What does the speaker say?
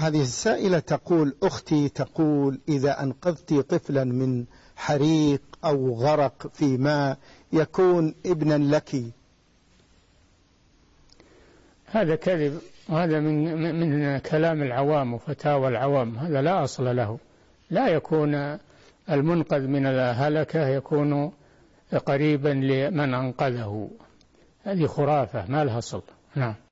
هذه السائلة تقول: أختي تقول إذا أنقذت طفلا من حريق أو غرق في ماء يكون ابنا لك. هذا كذب، وهذا من كلام العوام وفتاوى العوام، هذا لا أصل له. لا يكون المنقذ من الهلكة يكون قريبا لمن أنقذه، هذه خرافة ما لها أصل. نعم.